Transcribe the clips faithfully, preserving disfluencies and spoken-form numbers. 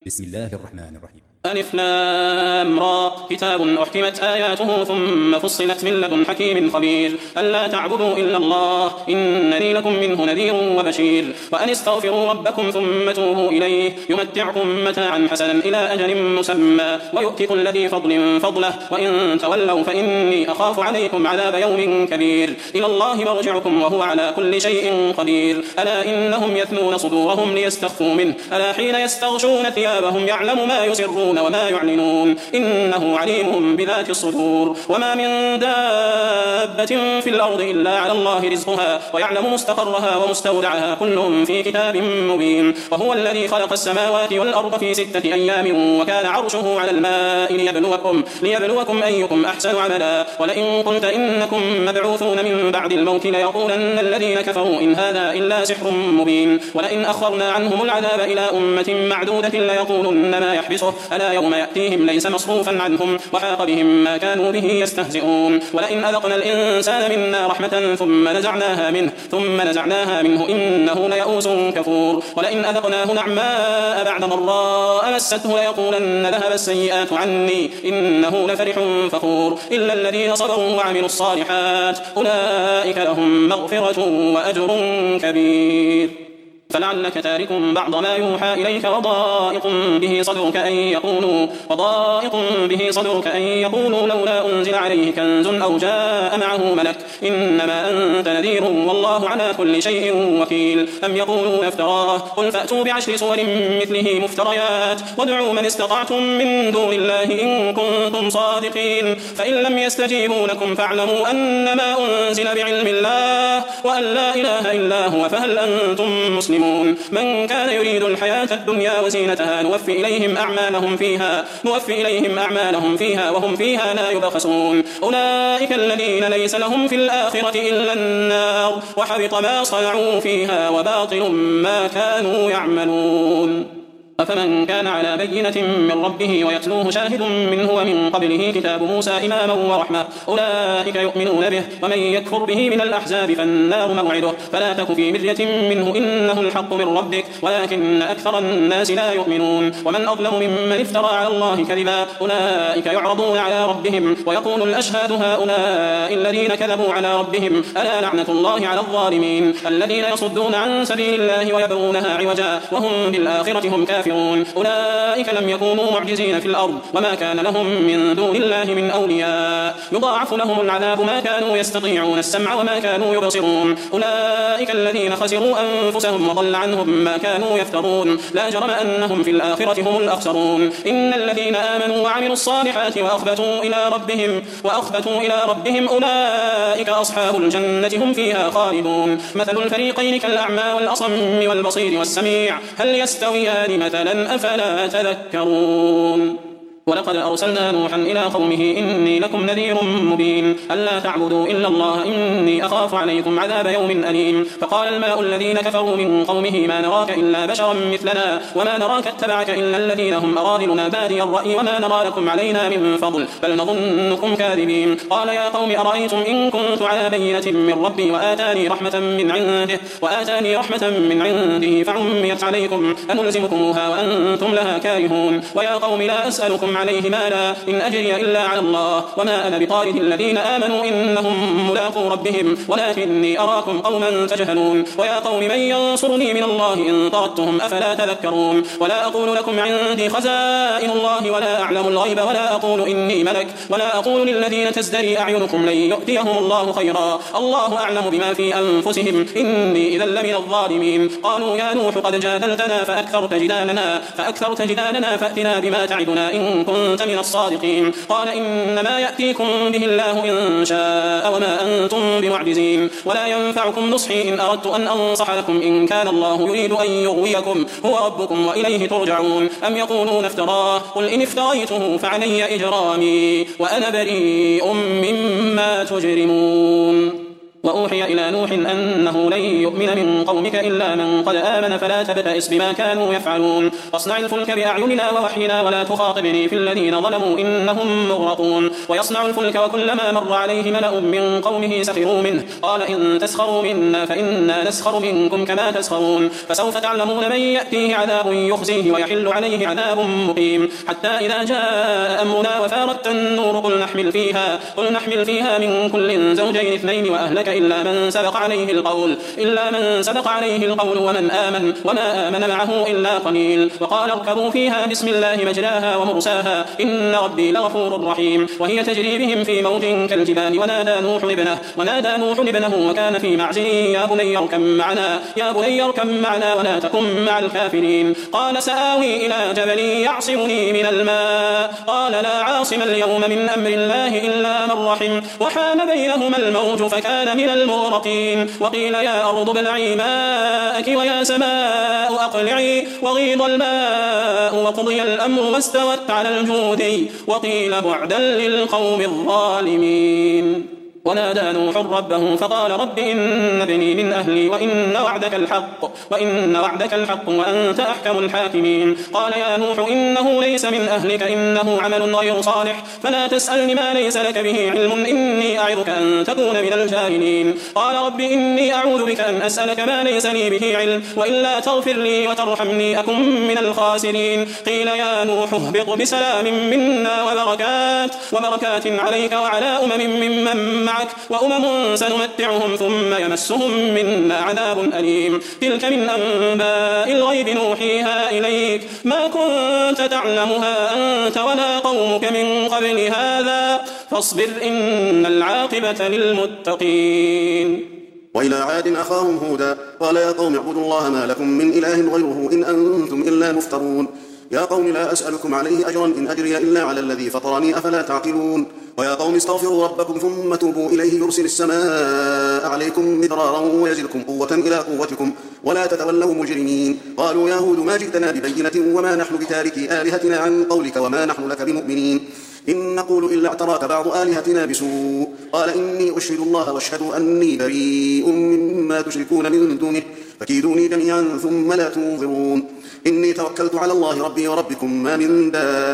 بسم الله الرحمن الرحيم. ألف لام را كتاب أحكمت آياته ثم فصلت من لدن حكيم خبير ألا تعبدوا إلا الله إنني لكم منه نذير وبشير وأن استغفروا ربكم ثم توبوا إليه يمتعكم متاعا حسنا إلى أجل مسمى ويؤتي كل ذي فضل فضله وإن تولوا فإني أخاف عليكم عذاب يوم كبير إلى الله مرجعكم وهو على كل شيء قدير ألا إنهم يثنون صدورهم ليستخفوا منه ألا حين يستغشون ثيابهم يعلم ما يسرون وما يعلنون إنه عليم بذات الصدور وما من دابة في الأرض إلا على الله رزقها ويعلم مستقرها ومستودعها كل في كتاب مبين وهو الذي خلق السماوات والأرض في ستة أيام وكان عرشه على الماء ليبلوكم, ليبلوكم أيكم أحسن عملا ولئن قلت إنكم مبعوثون من بعد الموت ليقولن الذين كفروا إن هذا إلا سحر مبين ولئن أخرنا عنهم العذاب إلى أمة معدودة ليقولن ما يحبسه ألا يوم يأتيهم ليس مصروفا عنهم وحاق بهم ما كانوا به يستهزئون ولئن أذقنا الإنسان منا رحمة ثم نزعناها منه ثم نزعناها منه إنه ليئوس كفور ولئن أذقناه نعماء بعد ضراء مسته ليقولن ذهب السيئات عني إنه لفرح فخور إلا الذين صبروا وعملوا الصالحات أولئك لهم مغفرة وأجر كبير فلعلك تارك بعض ما يوحى إليك وضائق به صدرك أن يقولوا وضائق به صدرك أن يقولوا لولا أنزل عليه كنز أو جاء معه ملك إنما أنت نذير والله على كل شيء وكيل أم يقولون افتراه قل فأتوا بعشر صور مثله مفتريات وادعوا من استطعتم من دون الله إن كنتم صادقين فإن لم يستجيبوا لكم فاعلموا أنما أنزل بعلم الله وأن لا إله إلا هو فهل أنتم مسلمون من كان يريد الحياة الدنيا وزينتها نوفي إليهم أعمالهم فيها نوفي إليهم أعمالهم فيها وهم فيها لا يبخسون أولئك الذين ليس لهم في الآخرة إلا النار وحبط ما صنعوا فيها وباطل ما كانوا يعملون أفمن كان على بينة من ربه ويتلوه شاهد منه ومن قبله كتاب موسى إماما ورحمة أولئك يؤمنون به ومن يكفر به من الأحزاب فالنار موعده فلا تك في مرية منه إنه الحق من ربك ولكن أكثر الناس لا يؤمنون ومن أظلم ممن افترى على الله كذبا أولئك يعرضون على ربهم ويقول الأشهاد هؤلاء الذين كذبوا على ربهم ألا لعنة الله على الظالمين الذين يصدون عن سبيل الله ويبغونها عوجا وهم بالآخرة هم كافرون أولئك لم يكونوا معجزين في الأرض وما كان لهم من دون الله من أولياء يضاعف لهم العذاب ما كانوا يستطيعون السمع وما كانوا يبصرون أولئك الذين خسروا أنفسهم وضل عنهم ما كانوا يفترون لا جرم أنهم في الآخرة هم الأخسرون إن الذين آمنوا وعملوا الصالحات وأخبتوا إلى ربهم وأخبتوا إلى ربهم أولئك أصحاب الجنة هم فيها خالدون مثل الفريقين كالأعمى والأصم والبصير والسميع هل يستويان مثلا أفلا تذكرون ولقد أرسلنا نوحا إلى قومه إني لكم نذير مبين ألا تعبدوا إلا الله إني أخاف عليكم عذاب يوم أليم فقال الملأ الذين كفروا من قومه ما نراك إلا بشرا مثلنا وما نراك اتبعك إلا الذين هم أرادلنا بادي الرأي وما نرى لكم علينا من فضل بل نظنكم كاذبين قال يا قوم أرأيتم إن كنت على بينة من ربي وآتاني رحمة من عنده وآتاني رحمة من عنده فعميت عليكم أنلزمكموها وأنتم لها كارهون ويا قوم لا أسألكم عليه مالا إن أجري إلا على الله وما أنا بطارد الذين آمنوا إنهم ملاقو ربهم ولكني أراكم قوما تجهلون ويا قوم من ينصرني من الله إن طردتهم أفلا تذكرون ولا أقول لكم عندي خزائن الله ولا أعلم الغيب ولا أقول إني ملك ولا أقول للذين تزدري أعينكم لن يؤتيهم الله خيرا الله أعلم بما في أنفسهم إني إذا لمن الظالمين قالوا يا نوح قد جادلتنا فأكثرت جدالنا فأكثرت جدالنا فأتنا بما تعدنا إن كنت من الصادقين قال إنما يأتيكم به الله إن شاء وما أنتم بمعجزين ولا ينفعكم نصحي إن أردت أن أنصح لكم إن كان الله يريد أن يغويكم هو ربكم وإليه ترجعون أم يقولون افتراه قل إن افتريته فعلي إجرامي وأنا بريء مما تجرمون وأوحي إلى نوح أنه لن يؤمن من قومك إلا من قد آمن فلا تبتئس بما كانوا يفعلون واصنع الفلك بأعيننا ووحينا ولا تخاطبني في الذين ظلموا إنهم مغرقون ويصنع الفلك وكلما مر عليه ملأ من قومه سخروا منه قال إن تسخروا منا فإنا نسخر منكم كما تسخرون فسوف تعلمون من يأتيه عذاب يخزيه ويحل عليه عذاب مقيم حتى إذا جاء أمرنا وفارت النور قل نحمل فيها, قل نحمل فيها من كل زوجين اثنين وأهلك إلا من سبق عليه القول إلا من سبق عليه القول ومن آمن وما آمن معه إلا قليل وقال اركبوا فيها بسم الله مجراها ومرساها إن ربي لغفور رحيم وهي تجري بهم في موج كالجبال ونادى نوح ابنه ونادى نوح ابنه وكان في معزل يا بني اركب معنا يا بني اركب معنا ولا تكن مع الكافرين قال سآوي إلى جبل يعصمني من الماء قال لا عاصم اليوم من أمر الله إلا من رحم وحال بينهما الموج فكان من المغرقين وقيل يا أرض ابلعي ماءك ويا سماء أقلعي وغيض الماء وقضي الأمر واستوت على الجودي وقيل بعدا للقوم الظالمين ونادى نوح ربه فقال رب إن ابني من أهلي وإن وعدك الحق وإن وعدك الحق وأنت أحكم الحاكمين قال يا نوح إنه ليس من أهلك إنه عمل غير صالح فلا تسألني ما ليس لك به علم إني أعظك أن تكون من الجاهلين قال رب إني أعوذ بك أن أسألك ما ليس لي به علم وإلا تغفر لي وترحمني أكن من الخاسرين قيل يا نوح اهبط بسلام منا وبركات وبركات عليك وعلى أمم ممن معك وأمم سنمتعهم ثم يمسهم منا عذاب أليم تلك من أنباء الغيب نوحيها إليك ما كنت تعلمها أنت ولا قومك من قبل هذا فاصبر إن العاقبة للمتقين وإلى عاد أخاهم هودا قال يا قوم اعبدوا الله ما لكم من إله غيره إن أنتم إلا مفترون يا قوم لا أسألكم عليه أجرا إن أجري إلا على الذي فطرني أفلا تعقلون ويا قوم استغفروا ربكم ثم توبوا إليه يرسل السماء عليكم مدرارا ويزدكم قوة إلى قوتكم ولا تتولوا مجرمين قالوا يا هود ما جئتنا ببينة وما نحن بتاركي آلهتنا عن قولك وما نحن لك بمؤمنين إن نقول إلا اعتراك بعض آلهتنا بسوء قال إني أشهد الله واشهدوا أني بريء مما تشركون من دونه فكيدوني جميعا ثم لا تنظرون إني توكلت على الله ربي وربكم ما من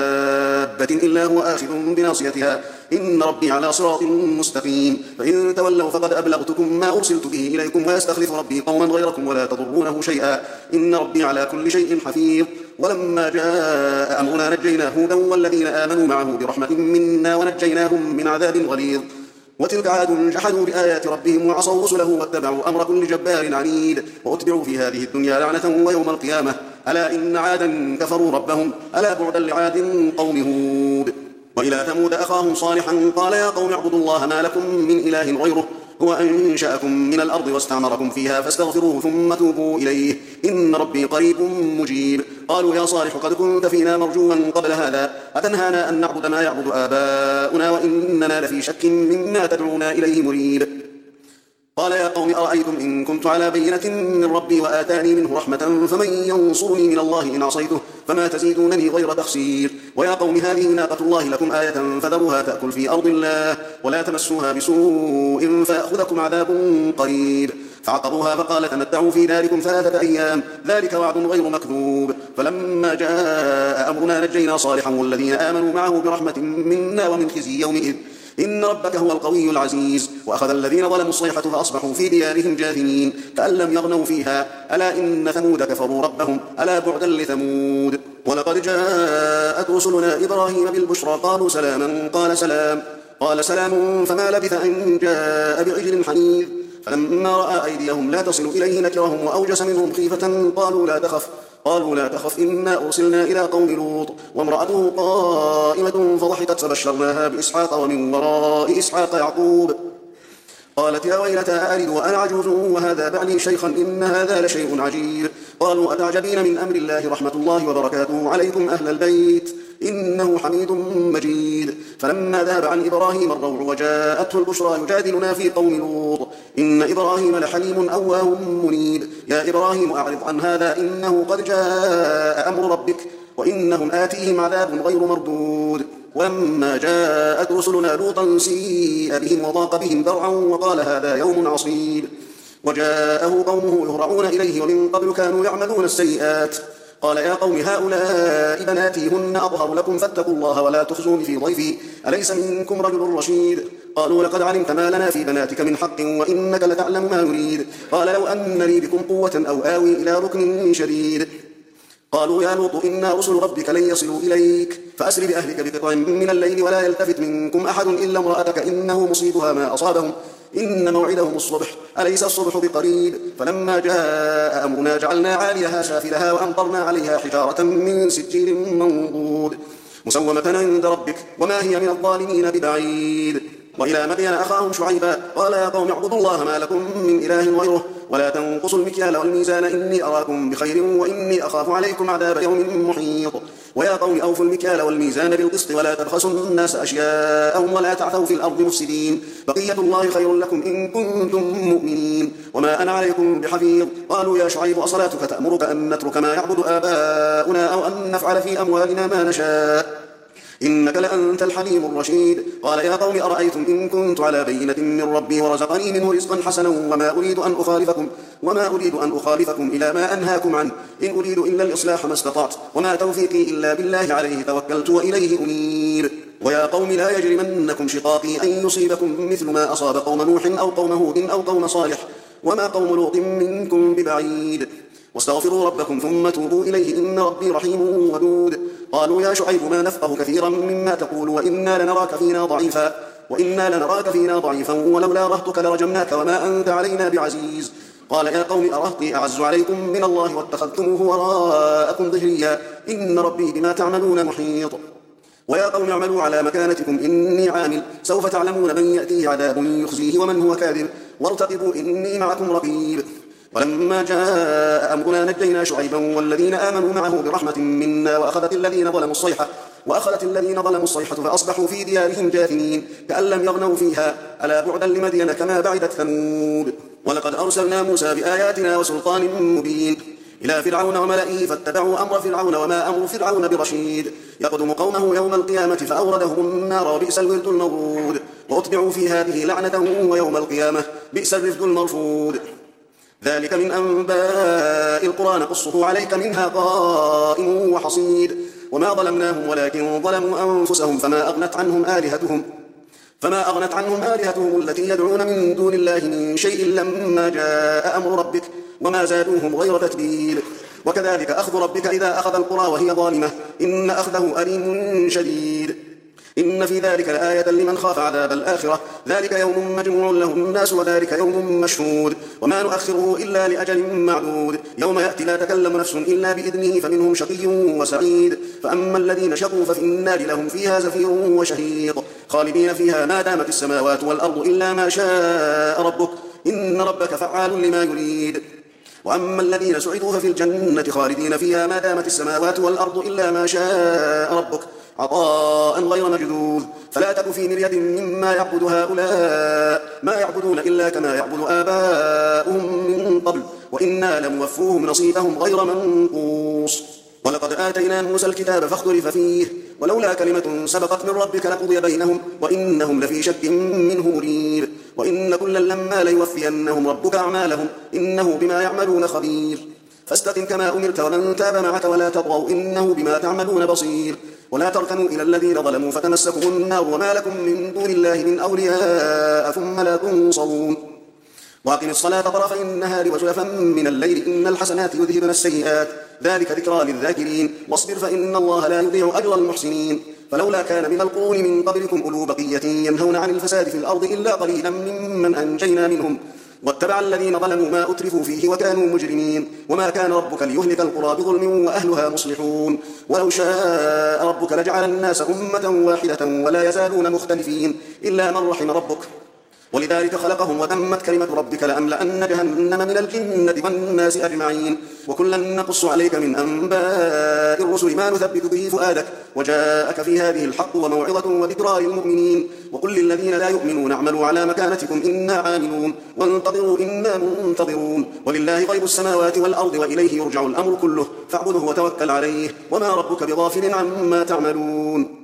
دابة إلا هو آخذ بناصيتها إن ربي على صراط مستقيم فإن تولوا فقد أبلغتكم ما أرسلت به إليكم ويستخلف ربي قوما غيركم ولا تضرونه شيئا إن ربي على كل شيء حفيظ ولما جاء أمرنا نجينا هودا والذين آمنوا معه برحمة منا ونجيناهم من عذاب غليظ وتلك عاد جحدوا بآيات ربهم وعصوا رسله واتبعوا أمر كل جبار عنيد وأتبعوا في هذه الدنيا لعنة ويوم القيامة ألا إن عادا كفروا ربهم ألا بعدا لعاد قوم هود وإلى ثمود أخاهم صالحا قال يا قوم اعبدوا الله ما لكم من إله غيره هو أنشأكم من الأرض واستعمركم فيها فاستغفروه ثم توبوا إليه إن ربي قريب مجيب قالوا يا صالح قد كنت فينا مرجوا قبل هذا أتنهانا أن نعبد ما يعبد آباؤنا وإننا لفي شك مما تدعونا إليه مريب قال يا قوم أرأيتم إن كنت على بينة من ربي وآتاني منه رحمة فمن ينصرني من الله إن عصيته فما تزيدونني غير تخسير ويا قوم هذه ناقة الله لكم آية فذروها تأكل في أرض الله ولا تمسوها بسوء فيأخذكم عذاب قريب فعقروها فقال تمتعوا في داركم ثلاثة أيام ذلك وعد غير مكذوب فلما جاء أمرنا نجينا صالحا والذين آمنوا معه برحمة منا ومن خزي يومئذ إن ربك هو القوي العزيز وأخذ الذين ظلموا الصيحة فأصبحوا في ديارهم جاثمين كأن لم يغنوا فيها ألا إن ثمود كفروا ربهم ألا بعدا لثمود ولقد جاءت رسلنا إبراهيم بالبشرى قالوا سلاما قال سلام قال سلام فما لبث أن جاء بعجل حنيذ فلما رأى أيديهم لا تصل إليه نكرهم وأوجس منهم خيفة قالوا لا تخف قالوا لا تخف إنا أرسلنا إلى قوم لوط وامرأته قائمة فضحكت فبشرناها بإسحاق ومن وراء إسحاق يعقوب قالت يا ويلتى ألد وأنا عجوز وهذا بعلي شيخا إن هذا لشيء عجيب قالوا أتعجبين من أمر الله رحمة الله وبركاته عليكم أهل البيت إنه حميد مجيد فلما ذهب عن إبراهيم الروع وجاءته البشرى يجادلنا في قوم لوط إن إبراهيم لحليم أواه منيب يا إبراهيم أعرض عن هذا إنه قد جاء أمر ربك وإنهم آتيهم عذاب غير مردود ولما جاءت رسلنا لوطا سيء بهم وضاق بهم ذرعا وقال هذا يوم عصيب وجاءه قومه يهرعون إليه ومن قبل كانوا يعملون السيئات قال يا قوم هؤلاء بناتي هن أطهر لكم فاتقوا الله ولا تخزوني في ضيفي أليس منكم رجل رشيد قالوا لقد علمت ما لنا في بناتك من حق وإنك لتعلم ما نريد قال لو أن لي بكم قوة أو آوي إلى ركن شديد قالوا يا لوط إنا رسل ربك لن يصلوا إليك فأسر بأهلك بقطع من الليل ولا يلتفت منكم أحد إلا امرأتك إنه مصيبها ما أصابهم إن موعدهم الصبح أليس الصبح بقريب فلما جاء أمرنا جعلنا عاليها سافلها وأمطرنا عليها حجارة من سجيل منضود مسومة عند ربك وما هي من الظالمين ببعيد وإلى مدين أخاهم شعيبا قال يا قوم اعبدوا الله ما لكم من إله غيره ولا تنقصوا المكيال والميزان إني أراكم بخير وإني أخاف عليكم عذاب يوم محيط ويا قوم أوفوا المكيال والميزان بالقسط ولا تبخسوا الناس أشياءهم ولا تعثوا في الأرض مفسدين بقية الله خير لكم إن كنتم مؤمنين وما أنا عليكم بحفيظ قالوا يا شعيب أصلاتك تأمرك أن نترك ما يعبد آباؤنا أو أن نفعل في أموالنا ما نشاء إنك لأنت الحليم الرشيد قال يا قوم أرأيتم إن كنت على بينة من ربي ورزقني منه رزقا حسنا وما أريد أن أخالفكم وما أريد أن أخالفكم إلى ما أنهاكم عنه إن أريد إلا الإصلاح ما استطعت وما توفيقي إلا بالله عليه توكلت وإليه أنيب ويا قوم لا يجرمنكم شقاقي أن يصيبكم مثل ما أصاب قوم نوح أو قوم هود أو قوم صالح وما قوم لوط منكم ببعيد واستغفروا ربكم ثم توبوا إليه إن ربي رحيم ودود قالوا يا شعيب ما نفقه كثيرا مما تقول وإنا لنراك فينا ضعيفا وإنا لنراك فينا ضعيفا ولولا رهتك لرجمناك وما أنت علينا بعزيز قال يا قوم أرهطي أعز عليكم من الله واتخذتموه وراءكم ظهريا إن ربي بما تعملون محيط ويا قوم اعملوا على مكانتكم إني عامل سوف تعلمون من يأتيه عذاب يخزيه ومن هو كاذب وارتقبوا إني معكم رقيب ولما جاء أمرنا نجينا شعيبا والذين آمنوا معه برحمة منا وأخذت الذين ظلموا الصيحة وأخذت الذين ظلموا الصيحة فأصبحوا في ديارهم جاثمين كأن لم يغنوا فيها ألا بعدا لمدين كما بعدت ثمود ولقد أرسلنا موسى بآياتنا وسلطان مبين إلى فرعون وملئه فاتبعوا أمر فرعون وما أمر فرعون برشيد يقدم قومه يوم القيامة فأوردهم النار وبئس الورد المورود وأتبعوا في هذه لعنة ويوم القيامة بئس الرفد المرفود ذلك من أنباء القرى نقصه عليك منها قائم وحصيد وما ظلمناهم ولكن ظلموا أنفسهم فما أغنت عنهم آلهتهم فما أغنت عنهم آلهتهم التي يدعون من دون الله من شيء لما جاء أمر ربك وما زادوهم غير تتبيل وكذلك أخذ ربك إذا أخذ القرى وهي ظالمة إن أخذه أليم شديد إن في ذلك لآية لمن خاف عذاب الآخرة ذلك يوم مجموع له الناس وذلك يوم مشهود وما نؤخره إلا لأجل معدود يوم يأتي لا تكلم نفس إلا بإذنه فمنهم شقي وسعيد فأما الذين شقوا ففي النار لهم فيها زفير وشهيق خالدين فيها ما دامت السماوات والأرض إلا ما شاء ربك إن ربك فعال لما يريد وأما الذين سعدوا ففي الجنة خالدين فيها ما دامت السماوات والأرض إلا ما شاء ربك عطاء غير مجذوذ فلا تك في مرية مما يعبد هؤلاء ما يعبدون إلا كما يعبد آباؤهم من قبل وإنا لموفوهم نصيبهم غير منقوص ولقد آتينا موسى الكتاب فاختلف فيه ولولا كلمة سبقت من ربك لقضي بينهم وإنهم لفي شك منه مريب وإن كلا لما ليوفينهم ربك أعمالهم إنه بما يعملون خبير فاستقم كما أمرت ومن تاب معك ولا تطغوا إنه بما تعملون بصير ولا تركنوا إلى الذين ظلموا فتمسكم النار وما لكم من دون الله من أولياء ثم لا تنصرون وأقم الصلاة طرفي النهار وزلفا من الليل إن الحسنات يذهبن السيئات ذلك ذكرى للذاكرين واصبر فإن الله لا يضيع أجر المحسنين فلولا كان من القرون من قبلكم أولو بقية ينهون عن الفساد في الأرض إلا قليلا ممن أنجينا منهم واتبع الذين ظلموا ما أترفوا فيه وكانوا مجرمين وما كان ربك ليهلك القرى بظلم وأهلها مصلحون ولو شاء ربك لجعل الناس أمة واحدة ولا يزالون مختلفين إلا من رحم ربك ولذلك خلقهم وتمت كلمة ربك لأملأن جهنم من الجنة والناس أجمعين وكلا نقص عليك من أنباء الرسل ما نثبت به فؤادك وجاءك في هذه الحق وموعظة وذكرى للمؤمنين وقل للذين لا يؤمنون اعملوا على مكانتكم إنا عاملون وانتظروا إنا منتظرون ولله غيب السماوات والأرض وإليه يرجع الأمر كله فاعبده وتوكل عليه وما ربك بغافل عما تعملون